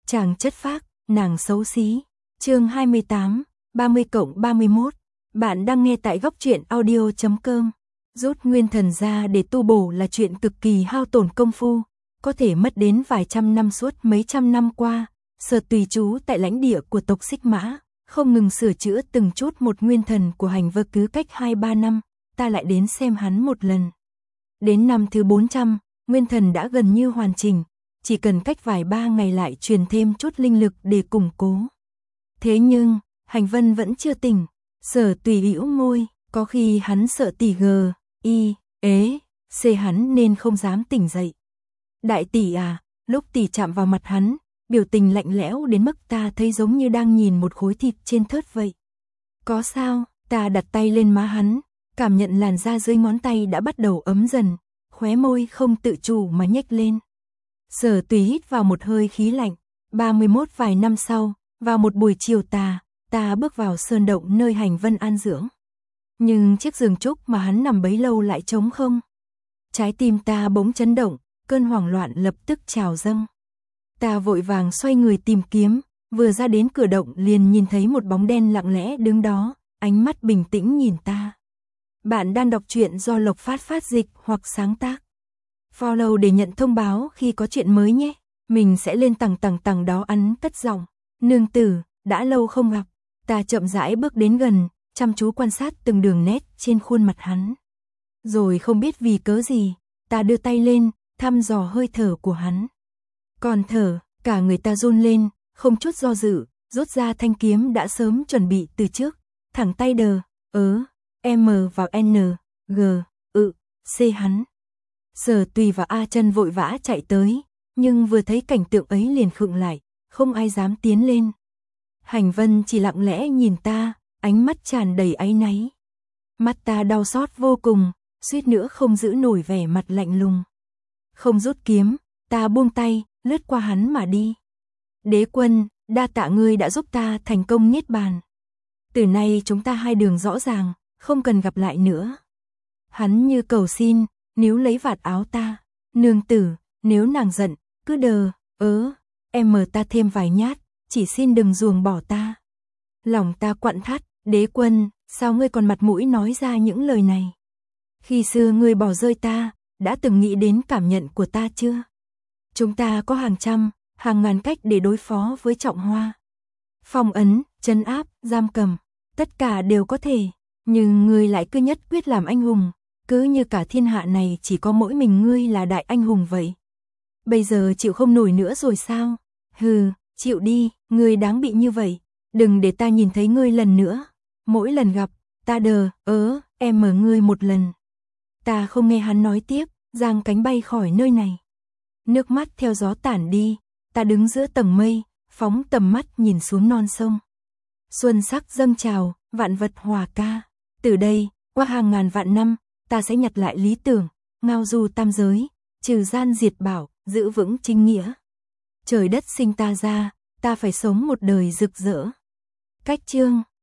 Chàng chất phác, nàng xấu xí. Chương 28, 30+31. Bạn đang nghe tại góc truyện audio.com. Rút nguyên thần ra để tu bổ là chuyện cực kỳ hao tổn công phu, có thể mất đến vài trăm năm. Suốt mấy trăm năm qua, Sở Tùy trú tại lãnh địa của tộc Xích Mã, không ngừng sửa chữa từng chút một nguyên thần của Hành Vơ. Cứ cách 2-3 năm, ta lại đến xem hắn một lần. Đến năm thứ 400, nguyên thần đã gần như hoàn chỉnh, chỉ cần cách vài 3 ngày lại truyền thêm chút linh lực để củng cố. Thế nhưng, Hành Vân vẫn chưa tỉnh. Sở Tùy bĩu môi, có khi hắn sợ tỷ hắn nên không dám tỉnh dậy. Đại tỷ à, lúc tỷ chạm vào mặt hắn, biểu tình lạnh lẽo đến mức ta thấy giống như đang nhìn một khối thịt trên thớt vậy. Có sao? Ta đặt tay lên má hắn, cảm nhận làn da dưới ngón tay đã bắt đầu ấm dần, khóe môi không tự chủ mà nhếch lên. Sở Tùy hít vào một hơi khí lạnh. 31 vài năm sau, vào một buổi chiều ta bước vào sơn động nơi Hành Vân an dưỡng. Nhưng chiếc giường trúc mà hắn nằm bấy lâu lại trống không. Trái tim ta bỗng chấn động, cơn hoảng loạn lập tức trào dâng. Ta vội vàng xoay người tìm kiếm, vừa ra đến cửa động liền nhìn thấy một bóng đen lặng lẽ đứng đó, ánh mắt bình tĩnh nhìn ta. Bạn đang đọc truyện do Lộc phát dịch hoặc sáng tác. Follow để nhận thông báo khi có chuyện mới nhé. Mình sẽ lên tầng đó. Hắn cất giọng. Nương tử, đã lâu không gặp. Ta chậm rãi bước đến gần, chăm chú quan sát từng đường nét trên khuôn mặt hắn. Rồi không biết vì cớ gì, ta đưa tay lên, thăm dò hơi thở của hắn. Còn thở, cả người ta run lên, không chút do dự, rút ra thanh kiếm đã sớm chuẩn bị từ trước, thẳng tay đờ, M vào N, G, C hắn. Sở Tùy và A Chân vội vã chạy tới, nhưng vừa thấy cảnh tượng ấy liền khựng lại, không ai dám tiến lên. Hành Vân chỉ lặng lẽ nhìn ta, ánh mắt tràn đầy áy náy. Mắt ta đau xót vô cùng, suýt nữa không giữ nổi vẻ mặt lạnh lùng. Không rút kiếm, ta buông tay, lướt qua hắn mà đi. Đế quân, đa tạ ngươi đã giúp ta thành công niết bàn. Từ nay chúng ta hai đường rõ ràng, không cần gặp lại nữa. Hắn như cầu xin, níu lấy vạt áo ta. Nương tử, nếu nàng giận, cứ ta thêm vài nhát, chỉ xin đừng ruồng bỏ ta. Lòng ta quặn thắt, đế quân, sao ngươi còn mặt mũi nói ra những lời này? Khi xưa ngươi bỏ rơi ta, đã từng nghĩ đến cảm nhận của ta chưa? Chúng ta có hàng trăm, hàng ngàn cách để đối phó với Trọng Hoa. Phong ấn, trấn áp, giam cầm, tất cả đều có thể, nhưng ngươi lại cứ nhất quyết làm anh hùng, cứ như cả thiên hạ này chỉ có mỗi mình ngươi là đại anh hùng vậy. Bây giờ chịu không nổi nữa rồi sao? Hừ, chịu đi, ngươi đáng bị như vậy, đừng để ta nhìn thấy ngươi lần nữa. Mỗi lần gặp, ta ngươi một lần. Ta không nghe hắn nói tiếp, giang cánh bay khỏi nơi này. Nước mắt theo gió tản đi, ta đứng giữa tầng mây, phóng tầm mắt nhìn xuống non sông. Xuân sắc dâng trào, vạn vật hòa ca. Từ đây, qua hàng ngàn vạn năm, ta sẽ nhặt lại lý tưởng, ngao du tam giới, trừ gian diệt bảo, giữ vững chính nghĩa. Trời đất sinh ta ra, ta phải sống một đời rực rỡ. Cách chương